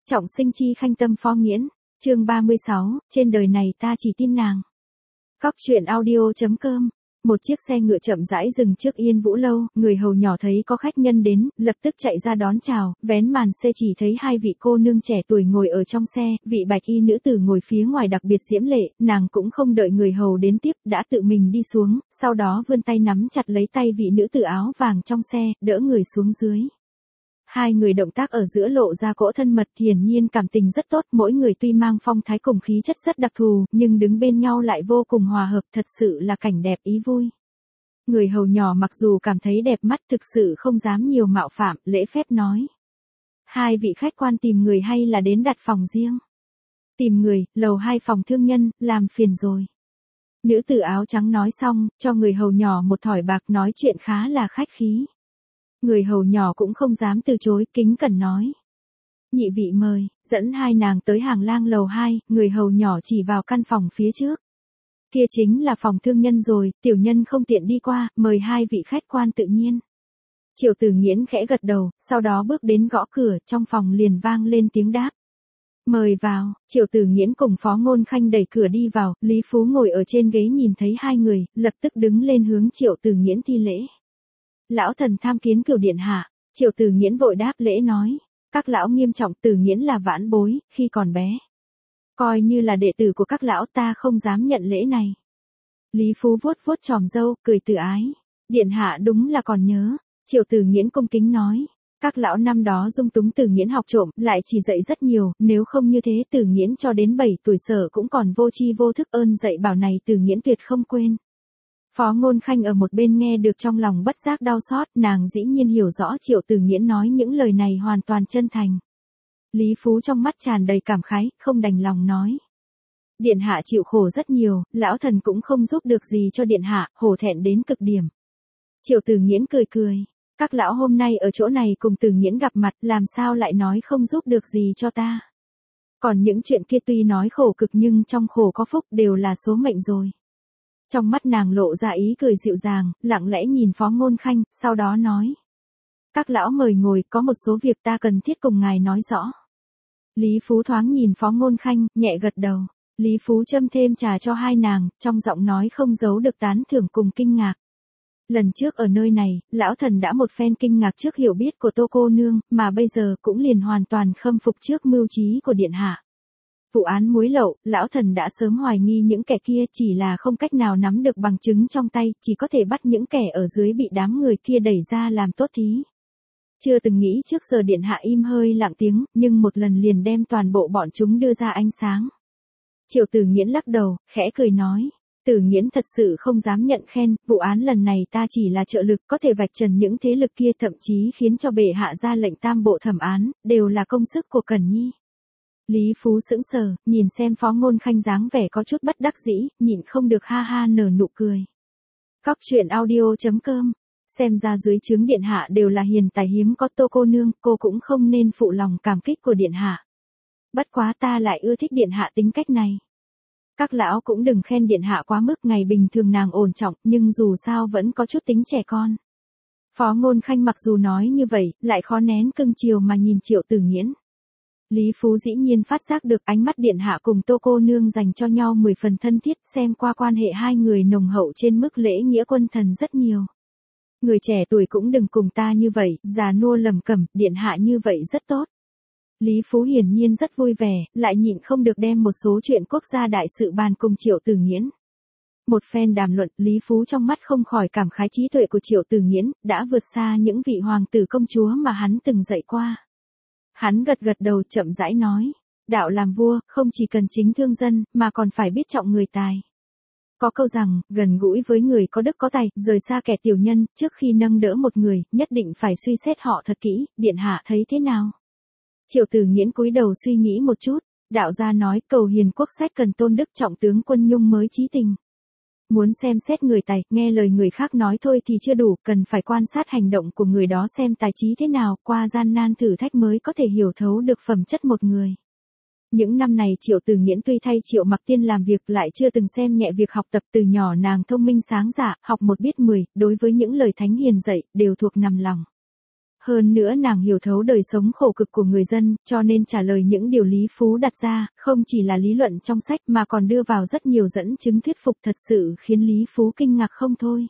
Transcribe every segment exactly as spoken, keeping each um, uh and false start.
Trọng sinh chi khanh tâm Phó Nghiễn, chương ba mươi sáu, trên đời này ta chỉ tin nàng. Cóc truyện audio.com. Một chiếc xe ngựa chậm rãi dừng trước Yên Vũ Lâu, người hầu nhỏ thấy có khách nhân đến, lập tức chạy ra đón chào, vén màn xe chỉ thấy hai vị cô nương trẻ tuổi ngồi ở trong xe, vị bạch y nữ tử ngồi phía ngoài đặc biệt diễm lệ, nàng cũng không đợi người hầu đến tiếp, đã tự mình đi xuống, sau đó vươn tay nắm chặt lấy tay vị nữ tử áo vàng trong xe, đỡ người xuống dưới. Hai người động tác ở giữa lộ ra cỗ thân mật, hiển nhiên cảm tình rất tốt, mỗi người tuy mang phong thái cùng khí chất rất đặc thù, nhưng đứng bên nhau lại vô cùng hòa hợp, thật sự là cảnh đẹp ý vui. Người hầu nhỏ mặc dù cảm thấy đẹp mắt thực sự không dám nhiều mạo phạm, lễ phép nói. Hai vị khách quan tìm người hay là đến đặt phòng riêng? Tìm người, lầu hai phòng thương nhân, làm phiền rồi. Nữ tử áo trắng nói xong, cho người hầu nhỏ một thỏi bạc, nói chuyện khá là khách khí. Người hầu nhỏ cũng không dám từ chối, kính cẩn nói. Nhị vị mời, dẫn hai nàng tới hàng lang lầu hai, người hầu nhỏ chỉ vào căn phòng phía trước. Kia chính là phòng thương nhân rồi, tiểu nhân không tiện đi qua, mời hai vị khách quan tự nhiên. Triệu Tử Nghiễn khẽ gật đầu, sau đó bước đến gõ cửa, trong phòng liền vang lên tiếng đáp. Mời vào, Triệu Tử Nghiễn cùng Phó Ngôn Khanh đẩy cửa đi vào, Lý Phú ngồi ở trên ghế nhìn thấy hai người, lập tức đứng lên hướng Triệu Tử Nghiễn thi lễ. Lão thần tham kiến Cửu điện hạ. Triệu Tử Nghiễn vội đáp lễ nói. Các lão nghiêm trọng, Tử Nghiễn là vãn bối, khi còn bé. Coi như là đệ tử của các lão, ta không dám nhận lễ này. Lý Phú vuốt vuốt tròm râu, cười tự ái. Điện hạ đúng là còn nhớ. Triệu Tử Nghiễn cung kính nói. Các lão năm đó dung túng Tử Nghiễn học trộm, lại chỉ dạy rất nhiều, nếu không như thế Tử Nghiễn cho đến bảy tuổi sở cũng còn vô tri vô thức, ơn dạy bảo này Tử Nghiễn tuyệt không quên. Phó Ngôn Khanh ở một bên nghe được trong lòng bất giác đau xót, nàng dĩ nhiên hiểu rõ Triệu Tử Nghiễn nói những lời này hoàn toàn chân thành. Lý Phú trong mắt tràn đầy cảm khái, không đành lòng nói. Điện hạ chịu khổ rất nhiều, lão thần cũng không giúp được gì cho điện hạ, hổ thẹn đến cực điểm. Triệu Tử Nghiễn cười cười, các lão hôm nay ở chỗ này cùng Tử Nghiễn gặp mặt, làm sao lại nói không giúp được gì cho ta. Còn những chuyện kia tuy nói khổ cực nhưng trong khổ có phúc, đều là số mệnh rồi. Trong mắt nàng lộ ra ý cười dịu dàng, lặng lẽ nhìn Phó Ngôn Khanh, sau đó nói. Các lão mời ngồi, có một số việc ta cần thiết cùng ngài nói rõ. Lý Phú thoáng nhìn Phó Ngôn Khanh, nhẹ gật đầu. Lý Phú châm thêm trà cho hai nàng, trong giọng nói không giấu được tán thưởng cùng kinh ngạc. Lần trước ở nơi này, lão thần đã một phen kinh ngạc trước hiểu biết của Tô cô nương, mà bây giờ cũng liền hoàn toàn khâm phục trước mưu trí của điện hạ. Vụ án muối lậu, lão thần đã sớm hoài nghi những kẻ kia, chỉ là không cách nào nắm được bằng chứng trong tay, chỉ có thể bắt những kẻ ở dưới bị đám người kia đẩy ra làm tốt thí. Chưa từng nghĩ trước giờ điện hạ im hơi lặng tiếng, nhưng một lần liền đem toàn bộ bọn chúng đưa ra ánh sáng. Triệu Tử Nghiễn lắc đầu, khẽ cười nói. Tử Nghiễn thật sự không dám nhận khen, vụ án lần này ta chỉ là trợ lực, có thể vạch trần những thế lực kia, thậm chí khiến cho bệ hạ ra lệnh tam bộ thẩm án, đều là công sức của Cẩn Nhi. Lý Phú sững sờ, nhìn xem Phó Ngôn Khanh dáng vẻ có chút bất đắc dĩ, nhịn không được ha ha nở nụ cười. Cóc truyện audio.com. Xem ra dưới trướng điện hạ đều là hiền tài hiếm có, Tô cô nương, cô cũng không nên phụ lòng cảm kích của điện hạ. Bất quá ta lại ưa thích điện hạ tính cách này. Các lão cũng đừng khen điện hạ quá mức, ngày bình thường nàng ổn trọng, nhưng dù sao vẫn có chút tính trẻ con. Phó Ngôn Khanh mặc dù nói như vậy, lại khó nén cưng chiều mà nhìn Triệu Tử Nghiễn. Lý Phú dĩ nhiên phát giác được ánh mắt điện hạ cùng Tô cô nương dành cho nhau mười phần thân thiết, xem qua quan hệ hai người nồng hậu trên mức lễ nghĩa quân thần rất nhiều. Người trẻ tuổi cũng đừng cùng ta như vậy, già nua lầm cẩm, điện hạ như vậy rất tốt. Lý Phú hiển nhiên rất vui vẻ, lại nhịn không được đem một số chuyện quốc gia đại sự bàn cùng Triệu Tử Nghiễn. Một phen đàm luận, Lý Phú trong mắt không khỏi cảm khái trí tuệ của Triệu Tử Nghiễn, đã vượt xa những vị hoàng tử công chúa mà hắn từng dạy qua. Hắn gật gật đầu chậm rãi nói, đạo làm vua, không chỉ cần chính thương dân, mà còn phải biết trọng người tài. Có câu rằng, gần gũi với người có đức có tài, rời xa kẻ tiểu nhân, trước khi nâng đỡ một người, nhất định phải suy xét họ thật kỹ, điện hạ thấy thế nào? Triệu Tử Nghiễn cúi đầu suy nghĩ một chút, đạo gia nói, cầu hiền quốc sách cần tôn đức, trọng tướng quân nhung mới chí tình. Muốn xem xét người tài, nghe lời người khác nói thôi thì chưa đủ, cần phải quan sát hành động của người đó xem tài trí thế nào, qua gian nan thử thách mới có thể hiểu thấu được phẩm chất một người. Những năm này Triệu Tử Nghiễn tuy thay Triệu Mặc Tiên làm việc, lại chưa từng xem nhẹ việc học tập, từ nhỏ nàng thông minh sáng dạ, học một biết mười, đối với những lời thánh hiền dạy, đều thuộc nằm lòng. hơn nữa nàng hiểu thấu đời sống khổ cực của người dân, cho nên trả lời những điều Lý Phú đặt ra, không chỉ là lý luận trong sách mà còn đưa vào rất nhiều dẫn chứng thuyết phục thật sự khiến Lý Phú kinh ngạc không thôi.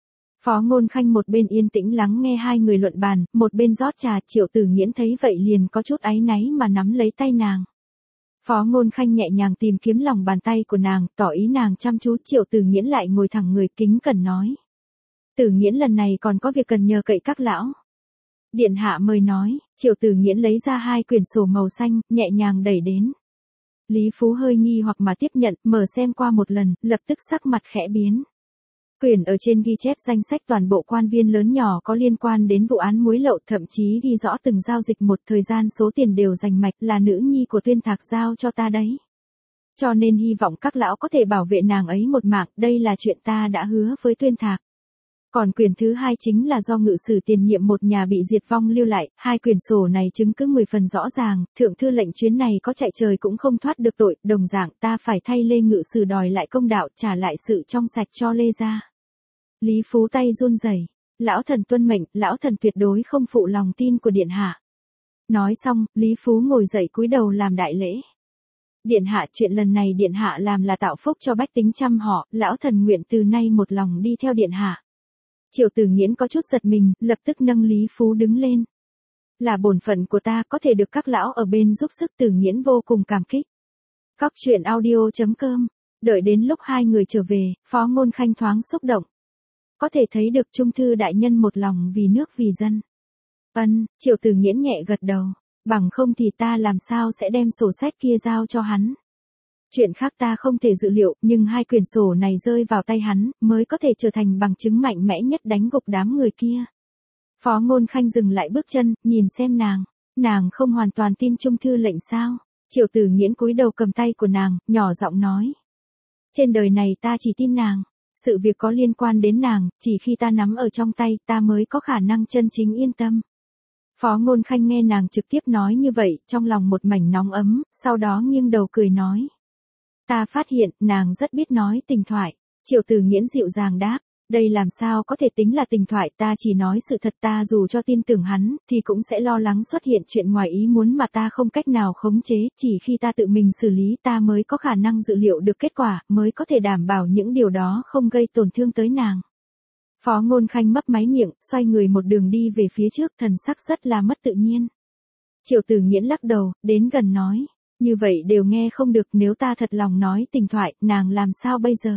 Phó Ngôn Khanh một bên yên tĩnh lắng nghe hai người luận bàn, một bên rót trà. Triệu Tử Nghiễn thấy vậy liền có chút áy náy mà nắm lấy tay nàng. Phó Ngôn Khanh nhẹ nhàng tìm kiếm lòng bàn tay của nàng, tỏ ý nàng chăm chú. Triệu Tử Nghiễn lại ngồi thẳng người kính cẩn nói. Tử Nghiễn lần này còn có việc cần nhờ cậy các lão. Điện hạ mời nói. Triệu Tử Nghiễn lấy ra hai quyển sổ màu xanh, nhẹ nhàng đẩy đến. Lý Phú hơi nghi hoặc mà tiếp nhận, mở xem qua một lần, lập tức sắc mặt khẽ biến. Quyển ở trên ghi chép danh sách toàn bộ quan viên lớn nhỏ có liên quan đến vụ án muối lậu, thậm chí ghi rõ từng giao dịch một thời gian, số tiền đều rành mạch, là nữ nhi của Tuyên Thạc giao cho ta đấy. Cho nên hy vọng các lão có thể bảo vệ nàng ấy một mạng, đây là chuyện ta đã hứa với Tuyên Thạc. Còn quyển thứ hai chính là do ngự sử tiền nhiệm một nhà bị diệt vong lưu lại, hai quyển sổ này chứng cứ mười phần rõ ràng, thượng thư lệnh chuyến này có chạy trời cũng không thoát được tội, đồng dạng ta phải thay Lê ngự sử đòi lại công đạo, trả lại sự trong sạch cho Lê gia. Lý Phú tay run rẩy, lão thần tuân mệnh, lão thần tuyệt đối không phụ lòng tin của điện hạ. Nói xong, Lý Phú ngồi dậy cúi đầu làm đại lễ. Điện hạ, chuyện lần này điện hạ làm là tạo phúc cho bách tính trăm họ, lão thần nguyện từ nay một lòng đi theo điện hạ. Triệu Tử Nghiễn có chút giật mình, lập tức nâng Lý Phú đứng lên. Là bổn phận của ta, có thể được các lão ở bên giúp sức. Tử Nghiễn vô cùng cảm kích. Cóc truyện audio chấm com. Đợi đến lúc hai người trở về, Phó Ngôn Khanh thoáng xúc động. Có thể thấy được trung thư đại nhân một lòng vì nước vì dân. Ân, Triệu Tử Nghiễn nhẹ gật đầu. Bằng không thì ta làm sao sẽ đem sổ sách kia giao cho hắn. Chuyện khác ta không thể dự liệu, nhưng hai quyển sổ này rơi vào tay hắn, mới có thể trở thành bằng chứng mạnh mẽ nhất đánh gục đám người kia. Phó Ngôn Khanh dừng lại bước chân, nhìn xem nàng. Nàng không hoàn toàn tin trung thư lệnh sao? Triệu Tử Nghiễn cúi đầu cầm tay của nàng, nhỏ giọng nói. Trên đời này ta chỉ tin nàng. Sự việc có liên quan đến nàng, chỉ khi ta nắm ở trong tay, ta mới có khả năng chân chính yên tâm. Phó Ngôn Khanh nghe nàng trực tiếp nói như vậy, trong lòng một mảnh nóng ấm, sau đó nghiêng đầu cười nói. Ta phát hiện, nàng rất biết nói tình thoại. Triệu Tử Nghiễn dịu dàng đáp. Đây làm sao có thể tính là tình thoại, ta chỉ nói sự thật, ta dù cho tin tưởng hắn, thì cũng sẽ lo lắng xuất hiện chuyện ngoài ý muốn mà ta không cách nào khống chế, chỉ khi ta tự mình xử lý ta mới có khả năng dự liệu được kết quả, mới có thể đảm bảo những điều đó không gây tổn thương tới nàng. Phó Ngôn Khanh mấp máy miệng, xoay người một đường đi về phía trước, thần sắc rất là mất tự nhiên. Triệu Tử Nghiễn lắc đầu, đến gần nói, như vậy đều nghe không được, nếu ta thật lòng nói tình thoại, nàng làm sao bây giờ?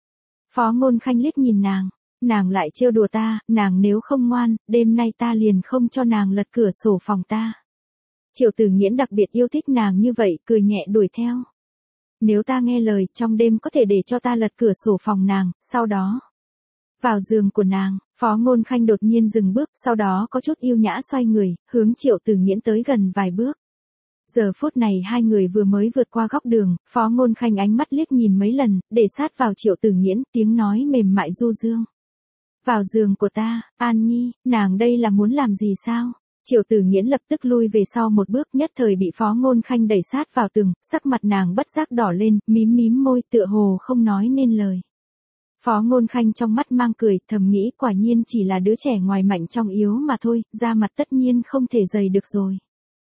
Phó Ngôn Khanh liếc nhìn nàng, nàng lại trêu đùa ta, nàng nếu không ngoan, đêm nay ta liền không cho nàng lật cửa sổ phòng ta. Triệu Tử Nghiễn đặc biệt yêu thích nàng như vậy, cười nhẹ đuổi theo. Nếu ta nghe lời, trong đêm có thể để cho ta lật cửa sổ phòng nàng, sau đó vào giường của nàng. Phó Ngôn Khanh đột nhiên dừng bước, sau đó có chút yêu nhã xoay người, hướng Triệu Tử Nghiễn tới gần vài bước. Giờ phút này hai người vừa mới vượt qua góc đường, Phó Ngôn Khanh ánh mắt liếc nhìn mấy lần, để sát vào Triệu Tử Nghiễn, tiếng nói mềm mại du dương. Vào giường của ta, An Nhi, nàng đây là muốn làm gì sao? Triệu Tử Nghiễn lập tức lui về sau một bước, nhất thời bị Phó Ngôn Khanh đẩy sát vào tường, sắc mặt nàng bất giác đỏ lên, mím mím môi, tựa hồ không nói nên lời. Phó Ngôn Khanh trong mắt mang cười, thầm nghĩ quả nhiên chỉ là đứa trẻ ngoài mạnh trong yếu mà thôi, da mặt tất nhiên không thể dày được rồi.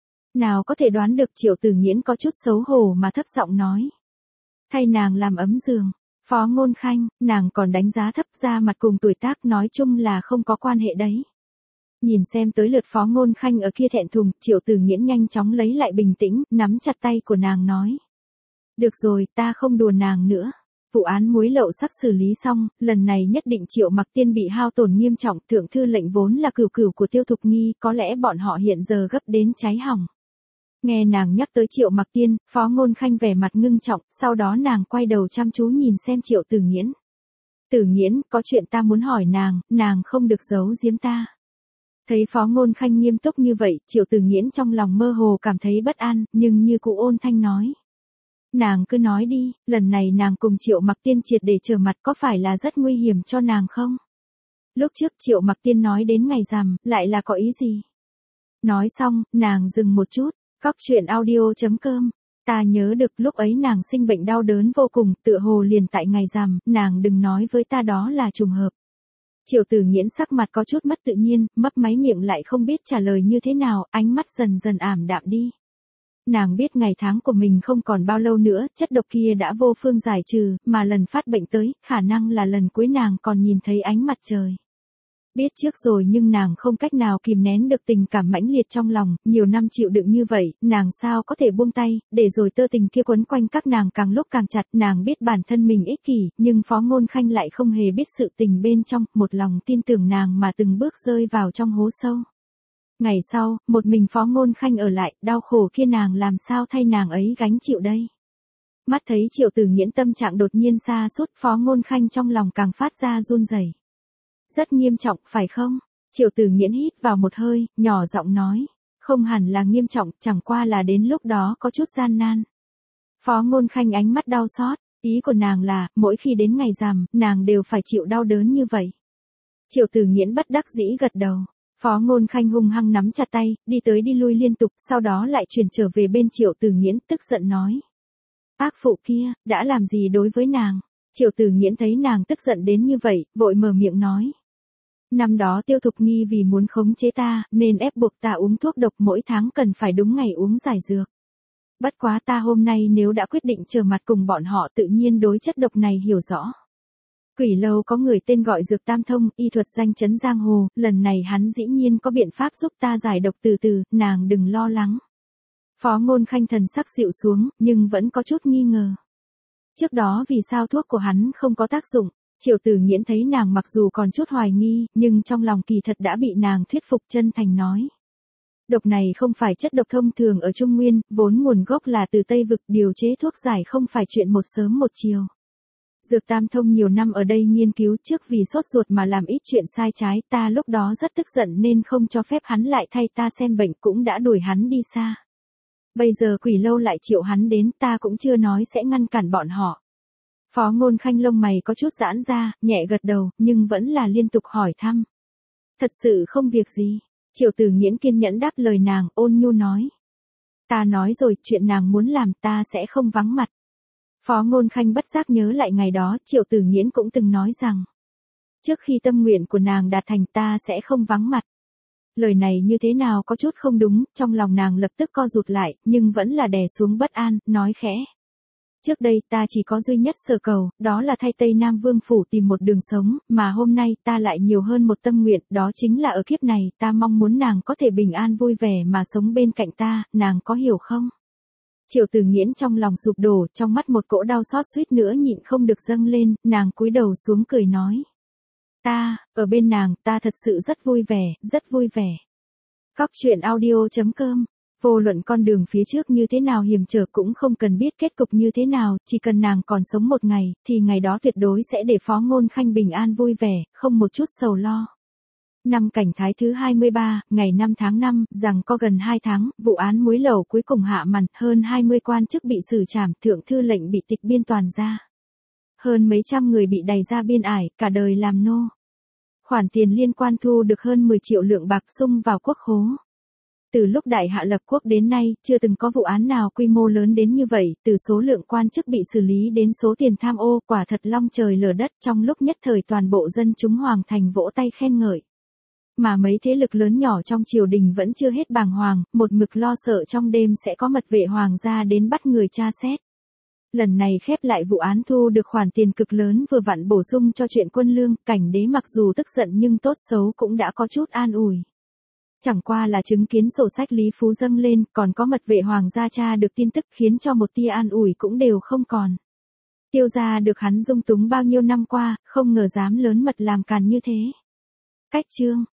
Nào có thể đoán được. Triệu Tử Nghiễn có chút xấu hổ mà thấp giọng nói. Thay nàng làm ấm giường. Phó Ngôn Khanh, nàng còn đánh giá thấp, da mặt cùng tuổi tác nói chung là không có quan hệ đấy. Nhìn xem tới lượt Phó Ngôn Khanh ở kia thẹn thùng, Triệu Tử Nghiễn nhanh chóng lấy lại bình tĩnh, nắm chặt tay của nàng nói. Được rồi, ta không đùa nàng nữa. Vụ án muối lậu sắp xử lý xong, lần này nhất định Triệu Mặc Tiên bị hao tổn nghiêm trọng, thượng thư lệnh vốn là cửu cửu của Tiêu Thục Nghi, có lẽ bọn họ hiện giờ gấp đến cháy hỏng. Nghe nàng nhắc tới Triệu Mặc Tiên, Phó Ngôn Khanh vẻ mặt ngưng trọng, sau đó nàng quay đầu chăm chú nhìn xem Triệu Tử Nghiễn. Tử Nghiễn, có chuyện ta muốn hỏi nàng, nàng không được giấu giếm ta. Thấy Phó Ngôn Khanh nghiêm túc như vậy, Triệu Tử Nghiễn trong lòng mơ hồ cảm thấy bất an, nhưng như cụ ôn thanh nói. Nàng cứ nói đi, lần này nàng cùng Triệu Mặc Tiên triệt để trở mặt có phải là rất nguy hiểm cho nàng không? Lúc trước Triệu Mặc Tiên nói đến ngày rằm, lại là có ý gì? Nói xong, nàng dừng một chút. Cóc truyện audio chấm com. Ta nhớ được lúc ấy nàng sinh bệnh đau đớn vô cùng, tựa hồ liền tại ngày rằm, nàng đừng nói với ta đó là trùng hợp. Triệu Tử Nghiễn sắc mặt có chút mất tự nhiên, mấp máy miệng lại không biết trả lời như thế nào, ánh mắt dần dần ảm đạm đi. Nàng biết ngày tháng của mình không còn bao lâu nữa, chất độc kia đã vô phương giải trừ, mà lần phát bệnh tới, khả năng là lần cuối nàng còn nhìn thấy ánh mặt trời. Biết trước rồi nhưng nàng không cách nào kìm nén được tình cảm mãnh liệt trong lòng, nhiều năm chịu đựng như vậy, nàng sao có thể buông tay, để rồi tơ tình kia quấn quanh các nàng càng lúc càng chặt, nàng biết bản thân mình ích kỷ, nhưng Phó Ngôn Khanh lại không hề biết sự tình bên trong, một lòng tin tưởng nàng mà từng bước rơi vào trong hố sâu. Ngày sau, một mình Phó Ngôn Khanh ở lại, đau khổ kia nàng làm sao thay nàng ấy gánh chịu đây. Mắt thấy Triệu Tử Nghiễn tâm trạng đột nhiên sa sút, Phó Ngôn Khanh trong lòng càng phát ra run rẩy. Rất nghiêm trọng, phải không? Triệu Tử Nghiễn hít vào một hơi, nhỏ giọng nói. Không hẳn là nghiêm trọng, chẳng qua là đến lúc đó có chút gian nan. Phó Ngôn Khanh ánh mắt đau xót, ý của nàng là, mỗi khi đến ngày rằm, nàng đều phải chịu đau đớn như vậy. Triệu Tử Nghiễn bất đắc dĩ gật đầu. Phó Ngôn Khanh hung hăng nắm chặt tay, đi tới đi lui liên tục, sau đó lại chuyển trở về bên Triệu Tử Nghiễn, tức giận nói. Ác phụ kia, đã làm gì đối với nàng? Triệu Tử Nghiễn thấy nàng tức giận đến như vậy, vội mở miệng nói. Năm đó Tiêu Thục Nghi vì muốn khống chế ta, nên ép buộc ta uống thuốc độc mỗi tháng cần phải đúng ngày uống giải dược. Bất quá ta hôm nay nếu đã quyết định trở mặt cùng bọn họ tự nhiên đối chất độc này hiểu rõ. Quỷ Lâu có người tên gọi Dược Tam Thông, y thuật danh chấn giang hồ, lần này hắn dĩ nhiên có biện pháp giúp ta giải độc từ từ, nàng đừng lo lắng. Phó Ngôn Khanh thần sắc dịu xuống, nhưng vẫn có chút nghi ngờ. Trước đó vì sao thuốc của hắn không có tác dụng? Triệu Tử Nghiễn thấy nàng mặc dù còn chút hoài nghi, nhưng trong lòng kỳ thật đã bị nàng thuyết phục, chân thành nói. Độc này không phải chất độc thông thường ở Trung Nguyên, vốn nguồn gốc là từ Tây Vực, điều chế thuốc giải không phải chuyện một sớm một chiều. Dược Tam Thông nhiều năm ở đây nghiên cứu, trước vì sốt ruột mà làm ít chuyện sai trái, ta lúc đó rất tức giận nên không cho phép hắn lại thay ta xem bệnh, cũng đã đuổi hắn đi xa. Bây giờ Quỷ Lâu lại triệu hắn đến, ta cũng chưa nói sẽ ngăn cản bọn họ. Phó Ngôn Khanh lông mày có chút giãn ra, nhẹ gật đầu, nhưng vẫn là liên tục hỏi thăm. Thật sự không việc gì. Triệu Tử Nghiễn kiên nhẫn đáp lời nàng, ôn nhu nói. Ta nói rồi, chuyện nàng muốn làm ta sẽ không vắng mặt. Phó Ngôn Khanh bất giác nhớ lại ngày đó, Triệu Tử Nghiễn cũng từng nói rằng. Trước khi tâm nguyện của nàng đạt thành ta sẽ không vắng mặt. Lời này như thế nào có chút không đúng, trong lòng nàng lập tức co rụt lại, nhưng vẫn là đè xuống bất an, nói khẽ. Trước đây ta chỉ có duy nhất sở cầu, đó là thay Tây Nam Vương Phủ tìm một đường sống, mà hôm nay ta lại nhiều hơn một tâm nguyện, đó chính là ở kiếp này ta mong muốn nàng có thể bình an vui vẻ mà sống bên cạnh ta, nàng có hiểu không? Triệu Tử Nghiễn trong lòng sụp đổ, trong mắt một cỗ đau xót suýt nữa nhịn không được dâng lên, nàng cúi đầu xuống cười nói. Ta, ở bên nàng, ta thật sự rất vui vẻ, rất vui vẻ. Cóc truyện audio chấm com. Vô luận con đường phía trước như thế nào hiểm trở cũng không cần biết kết cục như thế nào, chỉ cần nàng còn sống một ngày, thì ngày đó tuyệt đối sẽ để Phó Ngôn Khanh bình an vui vẻ, không một chút sầu lo. Năm Cảnh Thái thứ hai mươi ba, ngày năm tháng năm, rằng có gần hai tháng, vụ án muối lẩu cuối cùng hạ màn, hơn hai mươi quan chức bị xử trảm, thượng thư lệnh bị tịch biên toàn ra. Hơn mấy trăm người bị đày ra biên ải, cả đời làm nô. Khoản tiền liên quan thu được hơn mười triệu lượng bạc sung vào quốc khố. Từ lúc Đại Hạ lập quốc đến nay, chưa từng có vụ án nào quy mô lớn đến như vậy, từ số lượng quan chức bị xử lý đến số tiền tham ô, quả thật long trời lở đất, trong lúc nhất thời toàn bộ dân chúng hoàng thành vỗ tay khen ngợi. Mà mấy thế lực lớn nhỏ trong triều đình vẫn chưa hết bàng hoàng, một mực lo sợ trong đêm sẽ có mật vệ hoàng gia đến bắt người tra xét. Lần này khép lại vụ án thu được khoản tiền cực lớn vừa vặn bổ sung cho chuyện quân lương, Cảnh Đế mặc dù tức giận nhưng tốt xấu cũng đã có chút an ủi. Chẳng qua là chứng kiến sổ sách Lý Phú dâng lên, còn có mật vệ hoàng gia tra được tin tức khiến cho một tia an ủi cũng đều không còn. Tiêu gia được hắn dung túng bao nhiêu năm qua, không ngờ dám lớn mật làm càn như thế. Cách chương